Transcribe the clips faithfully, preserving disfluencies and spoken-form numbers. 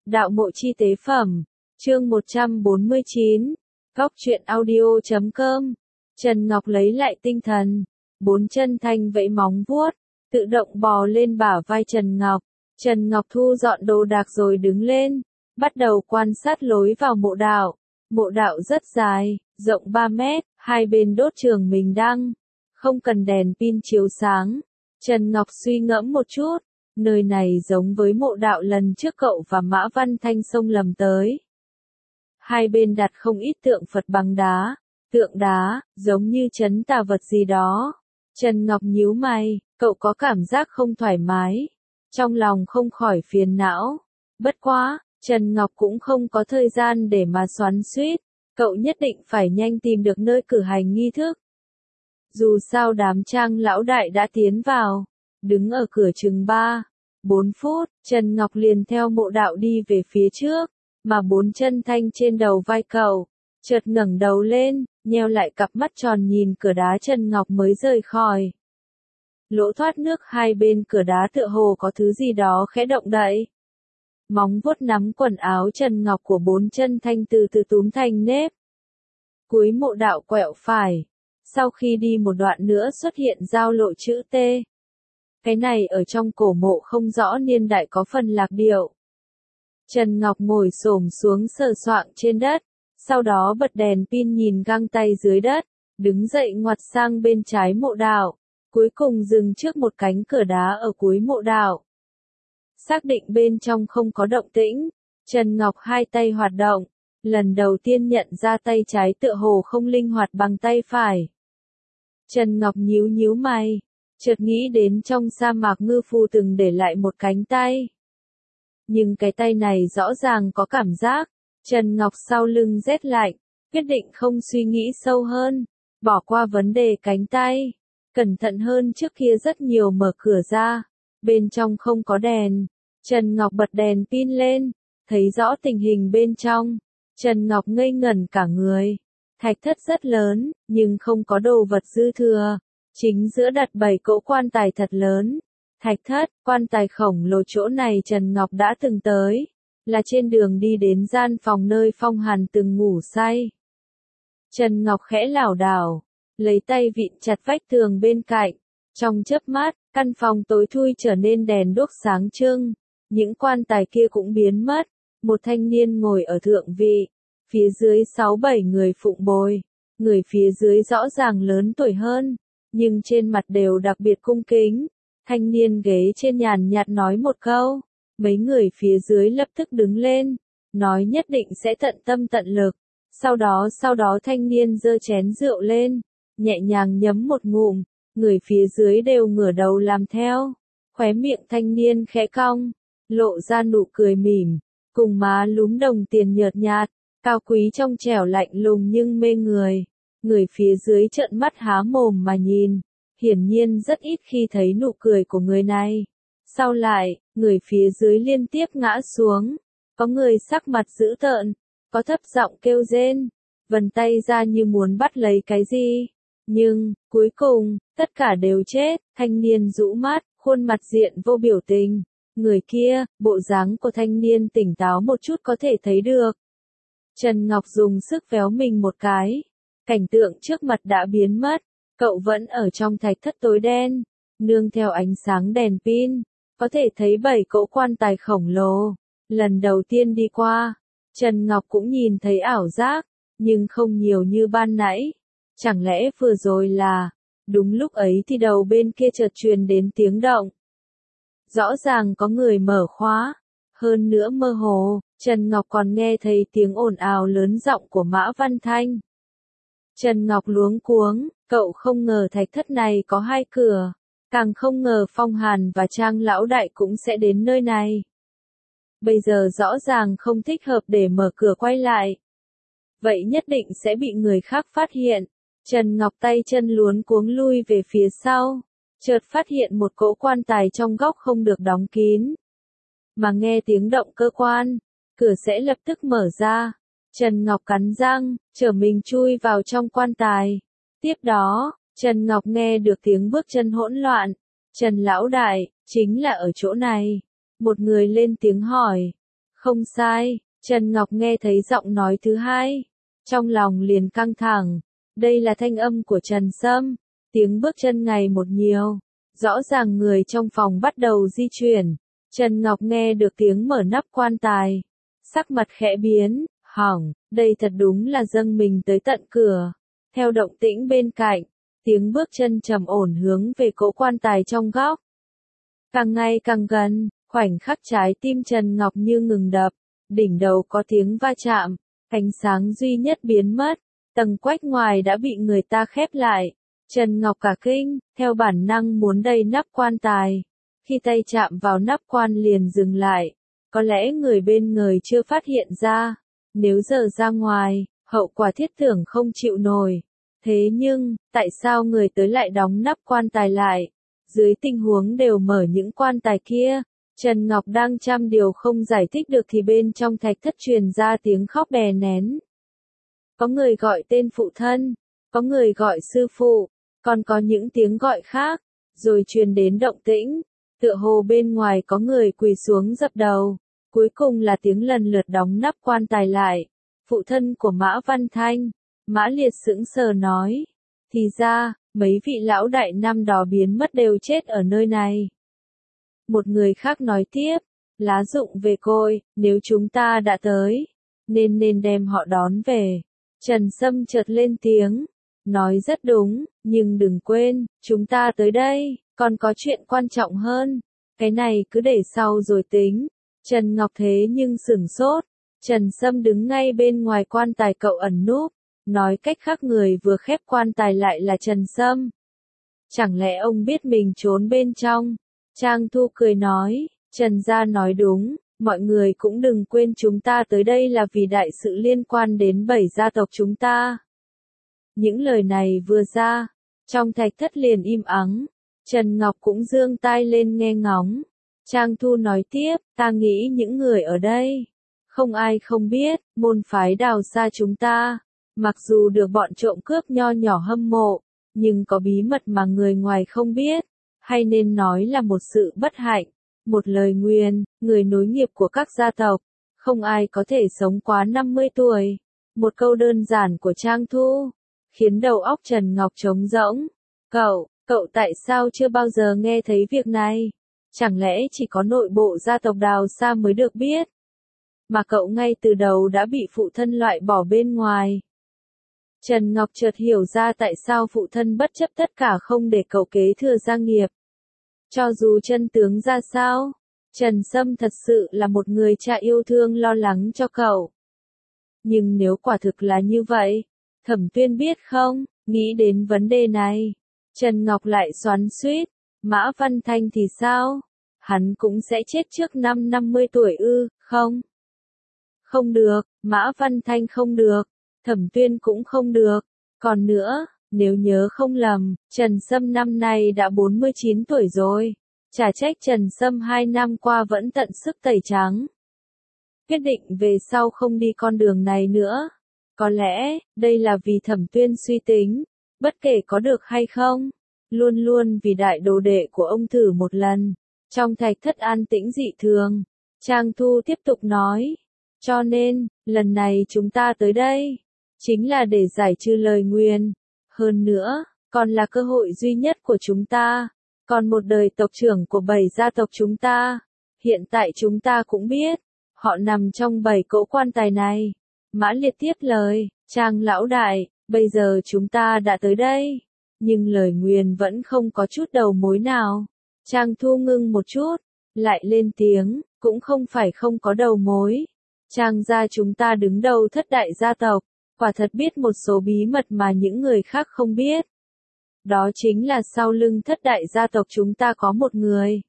Đạo mộ chi tế phẩm, chương một trăm bốn mươi chín, góc truyện audio chấm com. Trần Ngọc lấy lại tinh thần, bốn chân thanh vẫy móng vuốt, tự động bò lên bả vai Trần Ngọc. Trần Ngọc thu dọn đồ đạc rồi đứng lên, bắt đầu quan sát lối vào mộ đạo. Mộ đạo rất dài, rộng ba mét, hai bên đốt trường mình đăng, không cần đèn pin chiếu sáng. Trần Ngọc suy ngẫm một chút, nơi này giống với mộ đạo lần trước cậu và Mã Văn Thanh xông lầm tới. Hai bên đặt không ít tượng Phật bằng đá, tượng đá, giống như trấn tà vật gì đó. Trần Ngọc nhíu mày, cậu có cảm giác không thoải mái, trong lòng không khỏi phiền não. Bất quá, Trần Ngọc cũng không có thời gian để mà xoắn xuýt, cậu nhất định phải nhanh tìm được nơi cử hành nghi thức. Dù sao đám Trang lão đại đã tiến vào, đứng ở cửa chừng ba, bốn phút, Trần Ngọc liền theo mộ đạo đi về phía trước, mà bốn chân thanh trên đầu vai cậu, chợt ngẩng đầu lên, nheo lại cặp mắt tròn nhìn cửa đá Trần Ngọc mới rời khỏi. Lỗ thoát nước hai bên cửa đá tựa hồ có thứ gì đó khẽ động đậy. Móng vuốt nắm quần áo Trần Ngọc của bốn chân thanh từ từ túm thành nếp. Cuối mộ đạo quẹo phải, sau khi đi một đoạn nữa xuất hiện giao lộ chữ T. Cái này ở trong cổ mộ không rõ niên đại có phần lạc điệu. Trần Ngọc ngồi xổm xuống sờ soạng trên đất, sau đó bật đèn pin nhìn găng tay dưới đất, đứng dậy ngoặt sang bên trái mộ đạo, cuối cùng dừng trước một cánh cửa đá ở cuối mộ đạo. Xác định bên trong không có động tĩnh, Trần Ngọc hai tay hoạt động, lần đầu tiên nhận ra tay trái tựa hồ không linh hoạt bằng tay phải. Trần Ngọc nhíu nhíu mày, chợt nghĩ đến trong sa mạc ngư phu từng để lại một cánh tay. Nhưng cái tay này rõ ràng có cảm giác. Trần Ngọc sau lưng rét lạnh, quyết định không suy nghĩ sâu hơn, bỏ qua vấn đề cánh tay, cẩn thận hơn trước kia rất nhiều mở cửa ra, bên trong không có đèn. Trần Ngọc bật đèn pin lên, thấy rõ tình hình bên trong. Trần Ngọc ngây ngẩn cả người. Thạch thất rất lớn, nhưng không có đồ vật dư thừa. Chính giữa đặt bảy cỗ quan tài thật lớn. Thạch thất, quan tài khổng lồ chỗ này Trần Ngọc đã từng tới, là trên đường đi đến gian phòng nơi Phong Hàn từng ngủ say. Trần Ngọc khẽ lảo đảo, lấy tay vịn chặt vách tường bên cạnh. Trong chớp mắt, căn phòng tối thui trở nên đèn đuốc sáng trưng. Những quan tài kia cũng biến mất. Một thanh niên ngồi ở thượng vị, phía dưới sáu bảy người phụng bồi. Người phía dưới rõ ràng lớn tuổi hơn, nhưng trên mặt đều đặc biệt cung kính. Thanh niên ghế trên nhàn nhạt nói một câu, mấy người phía dưới lập tức đứng lên, nói nhất định sẽ tận tâm tận lực. Sau đó sau đó thanh niên giơ chén rượu lên, nhẹ nhàng nhấm một ngụm, người phía dưới đều ngửa đầu làm theo. Khóe miệng thanh niên khẽ cong, lộ ra nụ cười mỉm, cùng má lúm đồng tiền nhợt nhạt, cao quý trong trẻo lạnh lùng nhưng mê người. Người phía dưới trợn mắt há mồm mà nhìn. Hiển nhiên rất ít khi thấy nụ cười của người này. Sau lại, người phía dưới liên tiếp ngã xuống. Có người sắc mặt dữ tợn, có thấp giọng kêu rên, vần tay ra như muốn bắt lấy cái gì. Nhưng, cuối cùng, tất cả đều chết. Thanh niên rũ mắt, khuôn mặt diện vô biểu tình. Người kia, bộ dáng của thanh niên tỉnh táo một chút có thể thấy được. Trần Ngọc dùng sức véo mình một cái. Cảnh tượng trước mặt đã biến mất. Cậu vẫn ở trong thạch thất tối đen, nương theo ánh sáng đèn pin, có thể thấy bảy cỗ quan tài khổng lồ. Lần đầu tiên đi qua, Trần Ngọc cũng nhìn thấy ảo giác, nhưng không nhiều như ban nãy. Chẳng lẽ vừa rồi là... Đúng lúc ấy thì đầu bên kia chợt truyền đến tiếng động. Rõ ràng có người mở khóa, hơn nữa mơ hồ, Trần Ngọc còn nghe thấy tiếng ồn ào lớn giọng của Mã Văn Thanh. Trần Ngọc luống cuống, cậu không ngờ thạch thất này có hai cửa, càng không ngờ Phong Hàn và Trang lão đại cũng sẽ đến nơi này. Bây giờ rõ ràng không thích hợp để mở cửa quay lại. Vậy nhất định sẽ bị người khác phát hiện. Trần Ngọc tay chân luống cuống lui về phía sau, chợt phát hiện một cỗ quan tài trong góc không được đóng kín. Mà nghe tiếng động cơ quan, cửa sẽ lập tức mở ra. Trần Ngọc cắn răng, trở mình chui vào trong quan tài. Tiếp đó, Trần Ngọc nghe được tiếng bước chân hỗn loạn. Trần lão đại, chính là ở chỗ này. Một người lên tiếng hỏi. Không sai, Trần Ngọc nghe thấy giọng nói thứ hai. Trong lòng liền căng thẳng. Đây là thanh âm của Trần Sâm. Tiếng bước chân ngày một nhiều. Rõ ràng người trong phòng bắt đầu di chuyển. Trần Ngọc nghe được tiếng mở nắp quan tài. Sắc mặt khẽ biến, hỏng, đây thật đúng là dâng mình tới tận cửa. Theo động tĩnh bên cạnh, tiếng bước chân trầm ổn hướng về cỗ quan tài trong góc. Càng ngày càng gần, khoảnh khắc trái tim Trần Ngọc như ngừng đập, đỉnh đầu có tiếng va chạm, ánh sáng duy nhất biến mất, tầng quách ngoài đã bị người ta khép lại. Trần Ngọc cả kinh, theo bản năng muốn đẩy nắp quan tài. Khi tay chạm vào nắp quan liền dừng lại, có lẽ người bên người chưa phát hiện ra, nếu giờ ra ngoài, hậu quả thiết tưởng không chịu nổi. Thế nhưng, tại sao người tới lại đóng nắp quan tài lại? Dưới tình huống đều mở những quan tài kia, Trần Ngọc đang trăm điều không giải thích được thì bên trong thạch thất truyền ra tiếng khóc bè nén. Có người gọi tên phụ thân, có người gọi sư phụ, còn có những tiếng gọi khác, rồi truyền đến động tĩnh, tựa hồ bên ngoài có người quỳ xuống dập đầu, cuối cùng là tiếng lần lượt đóng nắp quan tài lại. Phụ thân của Mã Văn Thanh, Mã Liệt sững sờ nói, thì ra, mấy vị lão đại năm đó biến mất đều chết ở nơi này. Một người khác nói tiếp, lá dụng về cội, nếu chúng ta đã tới, nên nên đem họ đón về. Trần Sâm chợt lên tiếng, nói rất đúng, nhưng đừng quên, chúng ta tới đây, còn có chuyện quan trọng hơn, cái này cứ để sau rồi tính. Trần Ngọc thế nhưng sửng sốt, Trần Sâm đứng ngay bên ngoài quan tài cậu ẩn núp, nói cách khác người vừa khép quan tài lại là Trần Sâm. Chẳng lẽ ông biết mình trốn bên trong? Trang Thu cười nói, Trần gia nói đúng, mọi người cũng đừng quên chúng ta tới đây là vì đại sự liên quan đến bảy gia tộc chúng ta. Những lời này vừa ra, trong thạch thất liền im ắng, Trần Ngọc cũng giương tai lên nghe ngóng. Trang Thu nói tiếp, ta nghĩ những người ở đây, không ai không biết, môn phái Đào Sa chúng ta, mặc dù được bọn trộm cướp nho nhỏ hâm mộ, nhưng có bí mật mà người ngoài không biết, hay nên nói là một sự bất hạnh, một lời nguyền, người nối nghiệp của các gia tộc, không ai có thể sống quá năm mươi tuổi. Một câu đơn giản của Trang Thu, khiến đầu óc Trần Ngọc trống rỗng. Cậu, cậu tại sao chưa bao giờ nghe thấy việc này? Chẳng lẽ chỉ có nội bộ gia tộc Đào Sa mới được biết? Mà cậu ngay từ đầu đã bị phụ thân loại bỏ bên ngoài. Trần Ngọc chợt hiểu ra tại sao phụ thân bất chấp tất cả không để cậu kế thừa gia nghiệp. Cho dù chân tướng ra sao, Trần Sâm thật sự là một người cha yêu thương lo lắng cho cậu. Nhưng nếu quả thực là như vậy, Thẩm Tuyên biết không? Nghĩ đến vấn đề này, Trần Ngọc lại xoắn xuýt, Mã Văn Thanh thì sao? Hắn cũng sẽ chết trước năm năm mươi tuổi ư, không? Không được, Mã Văn Thanh không được, Thẩm Tuyên cũng không được. Còn nữa, nếu nhớ không lầm, Trần Sâm năm nay đã bốn mươi chín tuổi rồi. Chả trách Trần Sâm hai năm qua vẫn tận sức tẩy trắng. Quyết định về sau không đi con đường này nữa. Có lẽ, đây là vì Thẩm Tuyên suy tính, bất kể có được hay không, luôn luôn vì đại đồ đệ của ông thử một lần. Trong thạch thất an tĩnh dị thường, Trang Thu tiếp tục nói, cho nên, lần này chúng ta tới đây, chính là để giải trừ lời nguyền. Hơn nữa, còn là cơ hội duy nhất của chúng ta, còn một đời tộc trưởng của bảy gia tộc chúng ta. Hiện tại chúng ta cũng biết, họ nằm trong bảy cỗ quan tài này. Mã Liệt tiếp lời, Trang lão đại, bây giờ chúng ta đã tới đây, nhưng lời nguyền vẫn không có chút đầu mối nào. Trang Thu ngưng một chút, lại lên tiếng, cũng không phải không có đầu mối. Trang gia chúng ta đứng đầu thất đại gia tộc, quả thật biết một số bí mật mà những người khác không biết. Đó chính là sau lưng thất đại gia tộc chúng ta có một người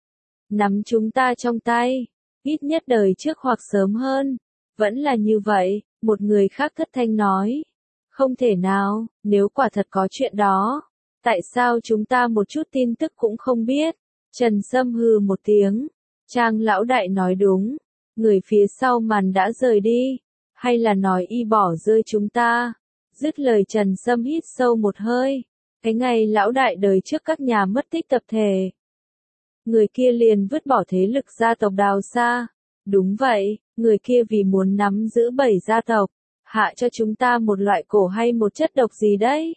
nắm chúng ta trong tay, ít nhất đời trước hoặc sớm hơn. Vẫn là như vậy, một người khác thất thanh nói. Không thể nào, nếu quả thật có chuyện đó, tại sao chúng ta một chút tin tức cũng không biết? Trần Sâm hừ một tiếng. Trang lão đại nói đúng, người phía sau màn đã rời đi, hay là nói y bỏ rơi chúng ta? Dứt lời Trần Sâm hít sâu một hơi. Cái ngày lão đại đời trước các nhà mất tích tập thể, người kia liền vứt bỏ thế lực gia tộc Đào Sa, Đúng vậy, người kia vì muốn nắm giữ bảy gia tộc, hạ cho chúng ta một loại cổ hay một chất độc gì đấy?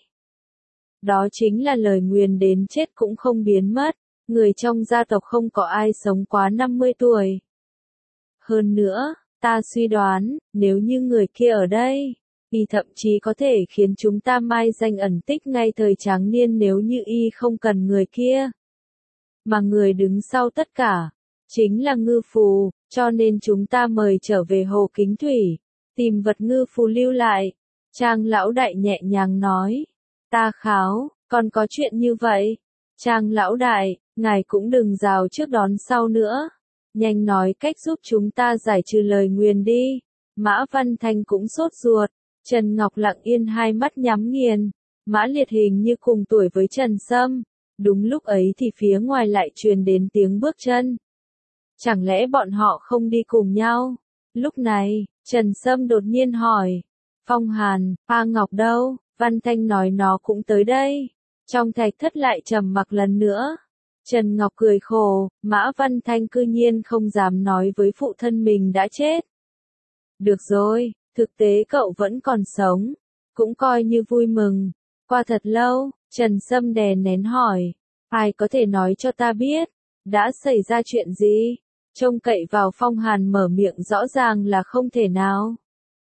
Đó chính là lời nguyền đến chết cũng không biến mất, người trong gia tộc không có ai sống quá năm mươi tuổi. Hơn nữa, ta suy đoán, nếu như người kia ở đây, y thậm chí có thể khiến chúng ta mai danh ẩn tích ngay thời tráng niên nếu như y không cần người kia. Mà người đứng sau tất cả, chính là ngư phù, cho nên chúng ta mời trở về hồ Kính Thủy, tìm vật ngư phù lưu lại. Trang lão đại nhẹ nhàng nói, ta kháo, còn có chuyện như vậy. Trang lão đại, ngài cũng đừng rào trước đón sau nữa. Nhanh nói cách giúp chúng ta giải trừ lời nguyền đi. Mã Văn Thanh cũng sốt ruột. Trần Ngọc lặng yên hai mắt nhắm nghiền. Mã Liệt hình như cùng tuổi với Trần Sâm. Đúng lúc ấy thì phía ngoài lại truyền đến tiếng bước chân. Chẳng lẽ bọn họ không đi cùng nhau? Lúc này, Trần Sâm đột nhiên hỏi. Phong Hàn, A Ngọc đâu? Văn Thanh nói nó cũng tới đây. Trong thạch thất lại trầm mặc lần nữa. Trần Ngọc cười khổ, Mã Văn Thanh cư nhiên không dám nói với phụ thân mình đã chết. Được rồi, thực tế cậu vẫn còn sống. Cũng coi như vui mừng. Qua thật lâu, Trần Sâm đè nén hỏi. Ai có thể nói cho ta biết, đã xảy ra chuyện gì? Trông cậy vào Phong Hàn mở miệng rõ ràng là không thể nào.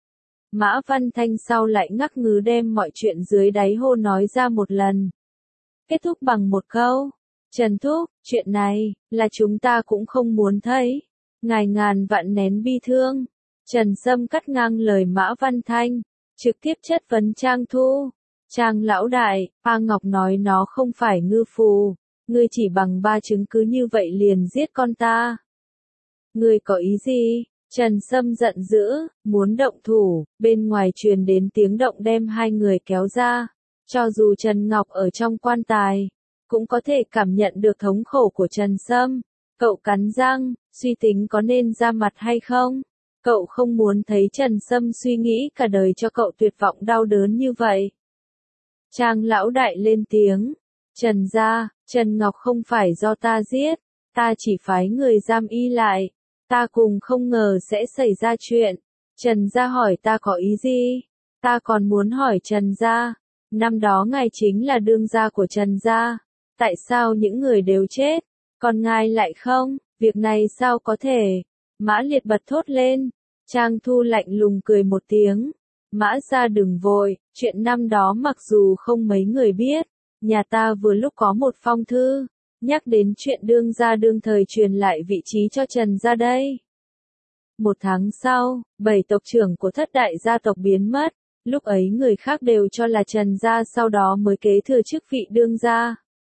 Mã Văn Thanh sau lại ngắc ngứ đem mọi chuyện dưới đáy hô nói ra một lần. Kết thúc bằng một câu. Trần Thúc, chuyện này, là chúng ta cũng không muốn thấy. Ngài ngàn vạn nén bi thương. Trần Sâm cắt ngang lời Mã Văn Thanh, trực tiếp chất vấn Trang Thu. Trang lão đại, A Ngọc nói nó không phải ngư phù. Ngươi chỉ bằng ba chứng cứ như vậy liền giết con ta. Ngươi có ý gì? Trần Sâm giận dữ, muốn động thủ, bên ngoài truyền đến tiếng động đem hai người kéo ra. Cho dù Trần Ngọc ở trong quan tài, cũng có thể cảm nhận được thống khổ của Trần Sâm. Cậu cắn răng, suy tính có nên ra mặt hay không? Cậu không muốn thấy Trần Sâm suy nghĩ cả đời cho cậu tuyệt vọng đau đớn như vậy. Trang lão đại lên tiếng. Trần gia, Trần Ngọc không phải do ta giết, ta chỉ phái người giam y lại. Ta cùng không ngờ sẽ xảy ra chuyện. Trần gia hỏi ta có ý gì? Ta còn muốn hỏi Trần gia. Năm đó ngài chính là đương gia của Trần gia. Tại sao những người đều chết, còn ngài lại không? Việc này sao có thể? Mã Liệt bật thốt lên. Trang Thu lạnh lùng cười một tiếng. Mã gia đừng vội, chuyện năm đó mặc dù không mấy người biết, nhà ta vừa lúc có một phong thư, nhắc đến chuyện đương gia đương thời truyền lại vị trí cho Trần gia đây. Một tháng sau, bảy tộc trưởng của thất đại gia tộc biến mất, lúc ấy người khác đều cho là Trần gia sau đó mới kế thừa chức vị đương gia.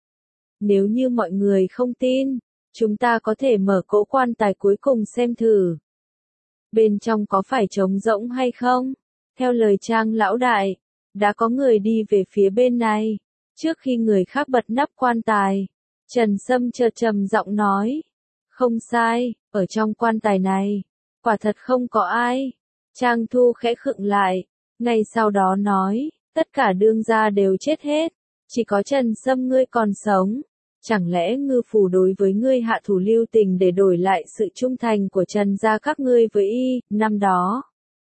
Nếu như mọi người không tin, chúng ta có thể mở cỗ quan tài cuối cùng xem thử. Bên trong có phải trống rỗng hay không? Theo lời Trang lão đại, đã có người đi về phía bên này. Trước khi người khác bật nắp quan tài, Trần Sâm chợt trầm giọng nói. Không sai, ở trong quan tài này, quả thật không có ai. Trang Thu khẽ khựng lại, ngay sau đó nói, tất cả đương gia đều chết hết, chỉ có Trần Sâm ngươi còn sống. Chẳng lẽ ngư phù đối với ngươi hạ thủ lưu tình để đổi lại sự trung thành của Trần gia các ngươi với y, năm đó?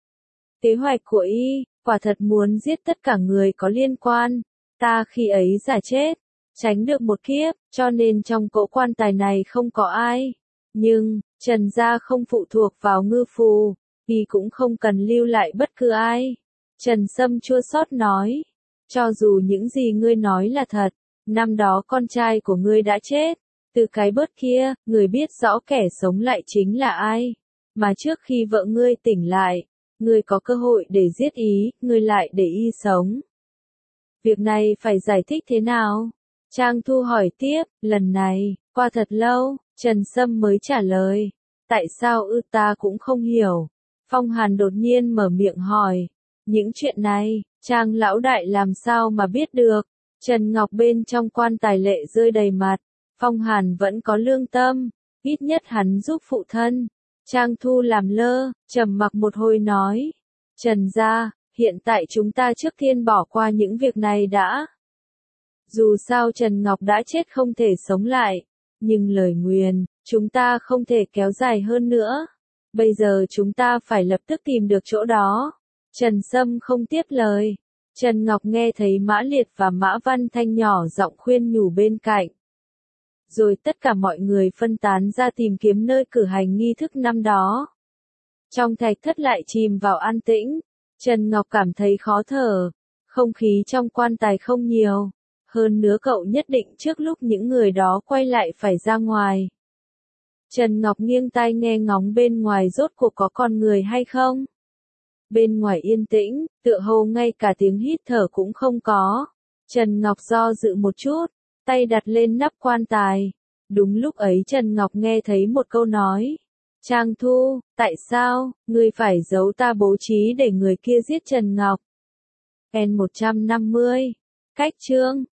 Kế hoạch của y, quả thật muốn giết tất cả người có liên quan. Ta khi ấy giả chết, tránh được một kiếp, cho nên trong cỗ quan tài này không có ai. Nhưng, Trần gia không phụ thuộc vào ngư phù, y cũng không cần lưu lại bất cứ ai. Trần Sâm chua xót nói, cho dù những gì ngươi nói là thật, năm đó con trai của ngươi đã chết, từ cái bớt kia, người biết rõ kẻ sống lại chính là ai. Mà trước khi vợ ngươi tỉnh lại, ngươi có cơ hội để giết ý, ngươi lại để y sống. Việc này phải giải thích thế nào? Trang Thu hỏi tiếp, lần này, qua thật lâu, Trần Sâm mới trả lời. Tại sao ư ta cũng không hiểu. Phong Hàn đột nhiên mở miệng hỏi. Những chuyện này, Trang lão đại làm sao mà biết được? Trần Ngọc bên trong quan tài lệ rơi đầy mặt. Phong Hàn vẫn có lương tâm, ít nhất hắn giúp phụ thân. Trang Thu làm lơ, trầm mặc một hồi nói. Trần gia, hiện tại chúng ta trước tiên bỏ qua những việc này đã. Dù sao Trần Ngọc đã chết không thể sống lại, nhưng lời nguyền, chúng ta không thể kéo dài hơn nữa. Bây giờ chúng ta phải lập tức tìm được chỗ đó. Trần Sâm không tiếp lời. Trần Ngọc nghe thấy Mã Liệt và Mã Văn Thanh nhỏ giọng khuyên nhủ bên cạnh. Rồi tất cả mọi người phân tán ra tìm kiếm nơi cử hành nghi thức năm đó. Trong thạch thất lại chìm vào an tĩnh. Trần Ngọc cảm thấy khó thở. Không khí trong quan tài không nhiều. Hơn nữa cậu nhất định trước lúc những người đó quay lại phải ra ngoài. Trần Ngọc nghiêng tai nghe ngóng bên ngoài rốt cuộc có con người hay không. Bên ngoài yên tĩnh, tựa hồ ngay cả tiếng hít thở cũng không có. Trần Ngọc do dự một chút, tay đặt lên nắp quan tài. Đúng lúc ấy Trần Ngọc nghe thấy một câu nói. Trang Thu, tại sao, ngươi phải giấu ta bố trí để người kia giết Trần Ngọc? En một trăm năm mươi. Cách chương.